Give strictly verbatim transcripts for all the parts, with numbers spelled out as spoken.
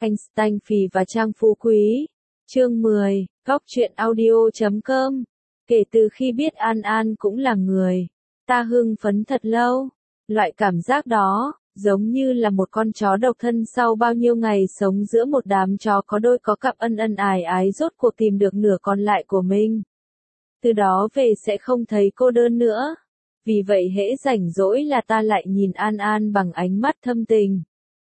Einstein Phì và Trang Phú Quý. Chương mười, Góc truyện audio chấm com. Kể từ khi biết An An cũng là người, ta hưng phấn thật lâu. Loại cảm giác đó, giống như là một con chó độc thân sau bao nhiêu ngày sống giữa một đám chó có đôi có cặp ân ân ái ái rốt cuộc tìm được nửa còn lại của mình. Từ đó về sẽ không thấy cô đơn nữa. Vì vậy hễ rảnh rỗi là ta lại nhìn An An bằng ánh mắt thâm tình.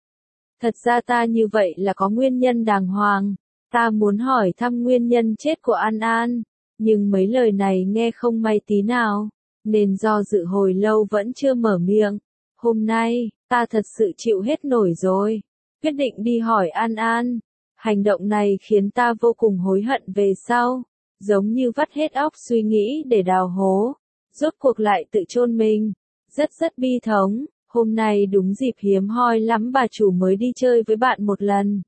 Thật ra ta như vậy là có nguyên nhân đàng hoàng. Ta muốn hỏi thăm nguyên nhân chết của An An, nhưng mấy lời này nghe không may tí nào, nên do dự hồi lâu vẫn chưa mở miệng. Hôm nay, ta thật sự chịu hết nổi rồi, quyết định đi hỏi An An. Hành động này khiến ta vô cùng hối hận về sau, giống như vắt hết óc suy nghĩ để đào hố, rốt cuộc lại tự chôn mình. Rất rất bi thống, hôm nay đúng dịp hiếm hoi lắm bà chủ mới đi chơi với bạn một lần.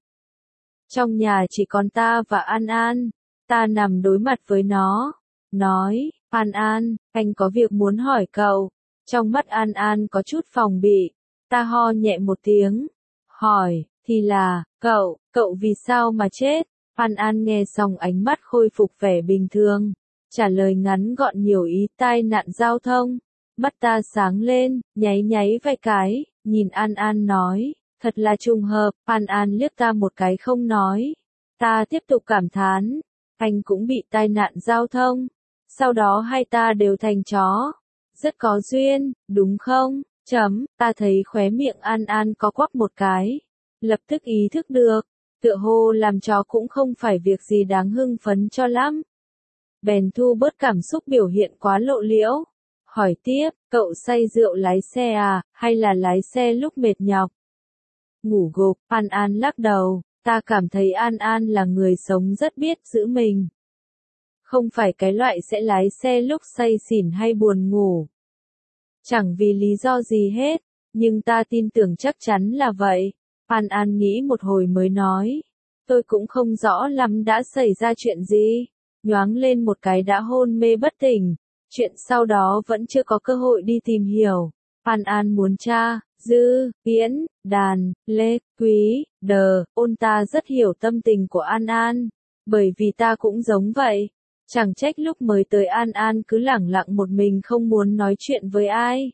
Trong nhà chỉ còn ta và An An, ta nằm đối mặt với nó, nói, An An, anh có việc muốn hỏi cậu. Trong mắt An An có chút phòng bị, ta ho nhẹ một tiếng, hỏi, thì là, cậu, cậu vì sao mà chết? An An nghe xong ánh mắt khôi phục vẻ bình thường, trả lời ngắn gọn nhiều ý, tai nạn giao thông. Mắt ta sáng lên, nháy nháy vài cái, nhìn An An nói, thật là trùng hợp. An An liếc ta một cái không nói. Ta tiếp tục cảm thán, anh cũng bị tai nạn giao thông, sau đó hai ta đều thành chó. Rất có duyên, đúng không? Chấm, ta thấy khóe miệng An An có quắp một cái, lập tức ý thức được, tựa hồ làm chó cũng không phải việc gì đáng hưng phấn cho lắm. Bèn thu bớt cảm xúc biểu hiện quá lộ liễu, hỏi tiếp, cậu say rượu lái xe à, hay là lái xe lúc mệt nhọc? Ngủ gục. An An lắc đầu, ta cảm thấy An An là người sống rất biết giữ mình. Không phải cái loại sẽ lái xe lúc say xỉn hay buồn ngủ. Chẳng vì lý do gì hết, nhưng ta tin tưởng chắc chắn là vậy. An An nghĩ một hồi mới nói, tôi cũng không rõ lắm đã xảy ra chuyện gì. Nhoáng lên một cái đã hôn mê bất tỉnh. Chuyện sau đó vẫn chưa có cơ hội đi tìm hiểu. An An muốn tra, dư, viễn, đàn, lê, quý, đờ, ôn. Ta rất hiểu tâm tình của An An, bởi vì ta cũng giống vậy. Chẳng trách lúc mới tới An An cứ lẳng lặng một mình không muốn nói chuyện với ai.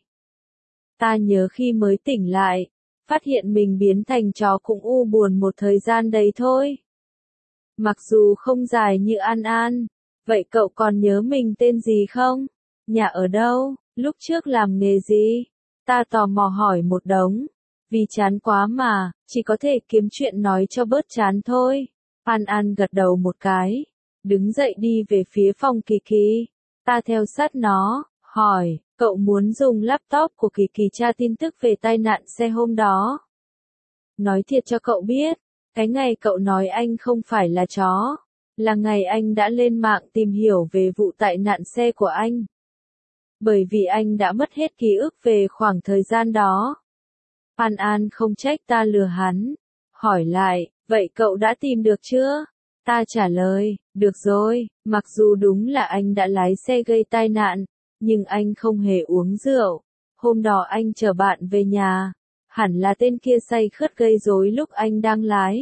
Ta nhớ khi mới tỉnh lại, phát hiện mình biến thành chó cũng u buồn một thời gian đấy thôi. Mặc dù không dài như An An. Vậy cậu còn nhớ mình tên gì không? Nhà ở đâu? Lúc trước làm nghề gì? Ta tò mò hỏi một đống. Vì chán quá mà, chỉ có thể kiếm chuyện nói cho bớt chán thôi. An An gật đầu một cái, đứng dậy đi về phía phòng Kỳ Kỳ. Ta theo sát nó, hỏi, cậu muốn dùng laptop của Kỳ Kỳ tra tin tức về tai nạn xe hôm đó. Nói thiệt cho cậu biết, cái ngày cậu nói anh không phải là chó, là ngày anh đã lên mạng tìm hiểu về vụ tai nạn xe của anh. Bởi vì anh đã mất hết ký ức về khoảng thời gian đó. An An không trách ta lừa hắn, hỏi lại, vậy cậu đã tìm được chưa? Ta trả lời, được rồi, mặc dù đúng là anh đã lái xe gây tai nạn, nhưng anh không hề uống rượu. Hôm đó anh chở bạn về nhà, hẳn là tên kia say khướt gây rối lúc anh đang lái,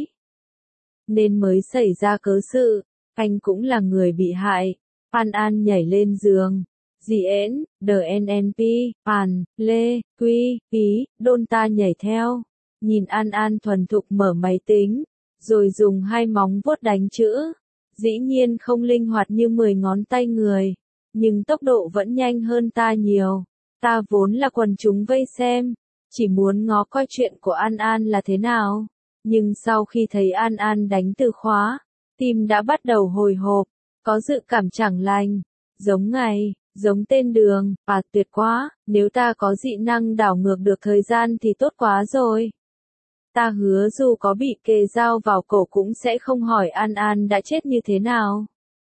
nên mới xảy ra cớ sự. Anh cũng là người bị hại. An An nhảy lên giường. Dì ễn, đờ en en pê, An, Lê, Quy, Ý, đôn. Ta nhảy theo. Nhìn An An thuần thục mở máy tính, rồi dùng hai móng vuốt đánh chữ. Dĩ nhiên không linh hoạt như mười ngón tay người, nhưng tốc độ vẫn nhanh hơn ta nhiều. Ta vốn là quần chúng vây xem, chỉ muốn ngó coi chuyện của An An là thế nào. Nhưng sau khi thấy An An đánh từ khóa, tim đã bắt đầu hồi hộp, có dự cảm chẳng lành, giống ngày, giống tên đường. À, tuyệt quá, nếu ta có dị năng đảo ngược được thời gian thì tốt quá rồi. Ta hứa dù có bị kề dao vào cổ cũng sẽ không hỏi An An đã chết như thế nào.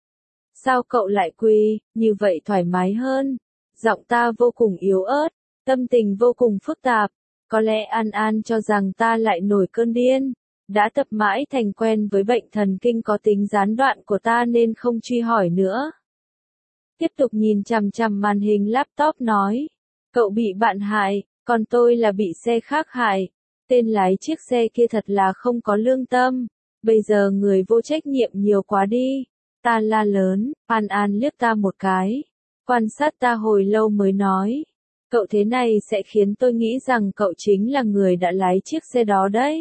Sao cậu lại quỳ, như vậy thoải mái hơn. Giọng ta vô cùng yếu ớt, tâm tình vô cùng phức tạp. Có lẽ An An cho rằng ta lại nổi cơn điên. Đã tập mãi thành quen với bệnh thần kinh có tính gián đoạn của ta nên không truy hỏi nữa. Tiếp tục nhìn chằm chằm màn hình laptop nói, cậu bị bạn hại, còn tôi là bị xe khác hại. Tên lái chiếc xe kia thật là không có lương tâm. Bây giờ người vô trách nhiệm nhiều quá đi. Ta la lớn, An An liếc ta một cái. Quan sát ta hồi lâu mới nói. Cậu thế này sẽ khiến tôi nghĩ rằng cậu chính là người đã lái chiếc xe đó đấy.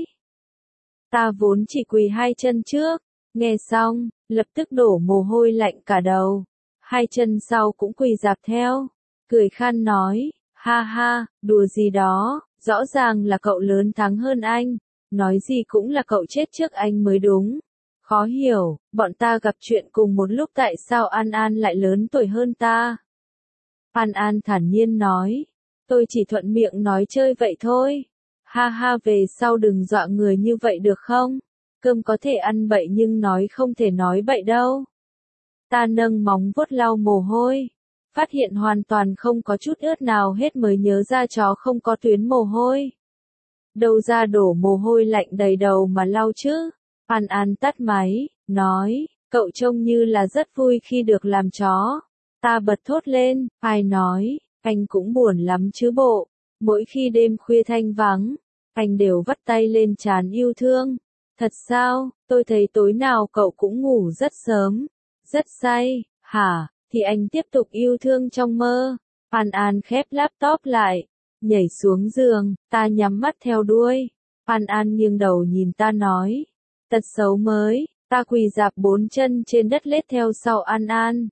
Ta vốn chỉ quỳ hai chân trước. Nghe xong, lập tức đổ mồ hôi lạnh cả đầu. Hai chân sau cũng quỳ rạp theo. Cười khan nói, ha ha, đùa gì đó, rõ ràng là cậu lớn thắng hơn anh. Nói gì cũng là cậu chết trước anh mới đúng. Khó hiểu, bọn ta gặp chuyện cùng một lúc tại sao An An lại lớn tuổi hơn ta? An An thản nhiên nói, tôi chỉ thuận miệng nói chơi vậy thôi. Ha ha, về sau đừng dọa người như vậy được không? Cơm có thể ăn bậy nhưng nói không thể nói bậy đâu. Ta nâng móng vuốt lau mồ hôi. Phát hiện hoàn toàn không có chút ướt nào hết mới nhớ ra chó không có tuyến mồ hôi. Đâu ra đổ mồ hôi lạnh đầy đầu mà lau chứ? An An tắt máy, nói, cậu trông như là rất vui khi được làm chó. Ta bật thốt lên, ai nói, anh cũng buồn lắm chứ bộ. Mỗi khi đêm khuya thanh vắng, anh đều vắt tay lên trán yêu thương. Thật sao, tôi thấy tối nào cậu cũng ngủ rất sớm, rất say, hả, thì anh tiếp tục yêu thương trong mơ. An An khép laptop lại, nhảy xuống giường, ta nhắm mắt theo đuôi. An An nghiêng đầu nhìn ta nói, tật xấu mới, ta quỳ rạp bốn chân trên đất lết theo sau An An.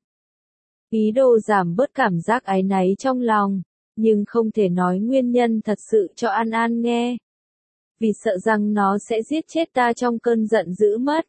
Ý đồ giảm bớt cảm giác áy náy trong lòng, nhưng không thể nói nguyên nhân thật sự cho An An nghe. Vì sợ rằng nó sẽ giết chết ta trong cơn giận dữ mất.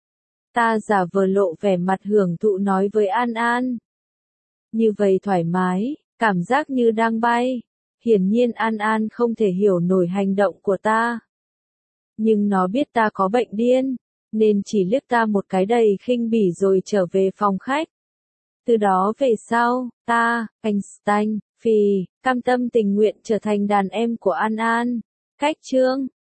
Ta giả vờ lộ vẻ mặt hưởng thụ nói với An An. Như vậy thoải mái, cảm giác như đang bay. Hiển nhiên An An không thể hiểu nổi hành động của ta. Nhưng nó biết ta có bệnh điên, nên chỉ liếc ta một cái đầy khinh bỉ rồi trở về phòng khách. Từ đó về sau, ta, Einstein, Phi, cam tâm tình nguyện trở thành đàn em của An An. Cách chương